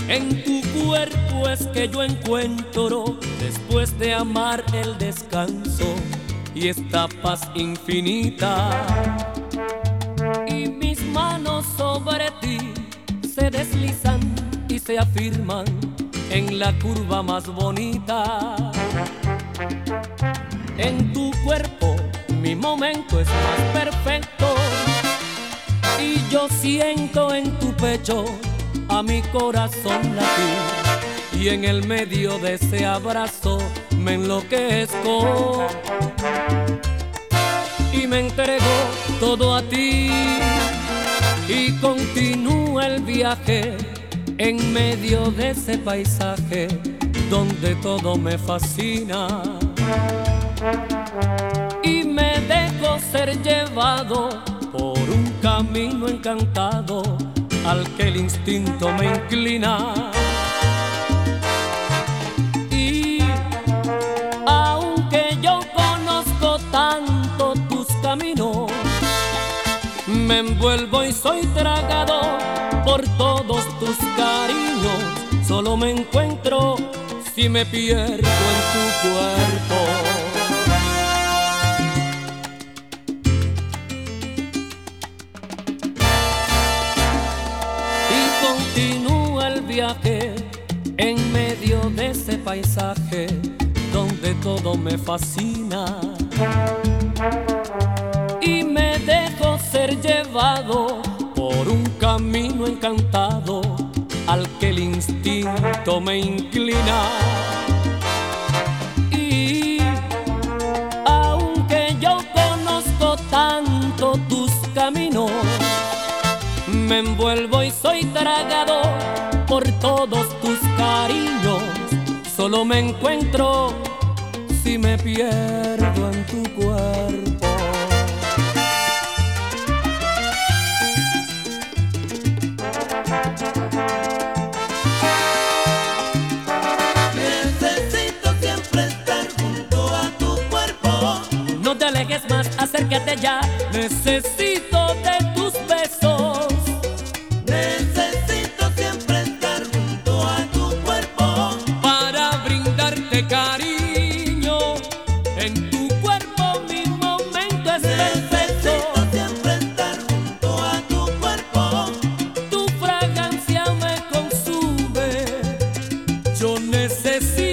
En tu cuerpo es que yo encuentro, después de amar, el descanso y esta paz infinita. Y mis manos sobre ti se deslizan y se afirman en la curva más bonita. En tu cuerpo mi momento es más perfecto y yo siento en tu pecho a mi corazón latir, y en el medio de ese abrazo me enloquezco y me entrego todo a ti, y continúa el viaje en medio de ese paisaje donde todo me fascina, y me dejo ser llevado por un camino encantado al que el instinto me inclina. Y aunque yo conozco tanto tus caminos, me envuelvo y soy tragado por todos tus cariños. Solo me encuentro si me pierdo en tu cuerpo. Continúa el viaje en medio de ese paisaje donde todo me fascina, y me dejo ser llevado por un camino encantado al que el instinto me inclina. Y aunque yo conozco tanto tus caminos, me envuelvo y soy tragado por todos tus cariños. Solo me encuentro si me pierdo en tu cuerpo. Necesito siempre estar junto a tu cuerpo. No te alejes más, acércate ya. Necesito de tus besos. Necesito siempre estar junto a tu cuerpo para brindarte cariño. En tu cuerpo mi momento es perfecto. Necesito siempre estar junto a tu cuerpo. Tu fragancia me consume. Yo necesito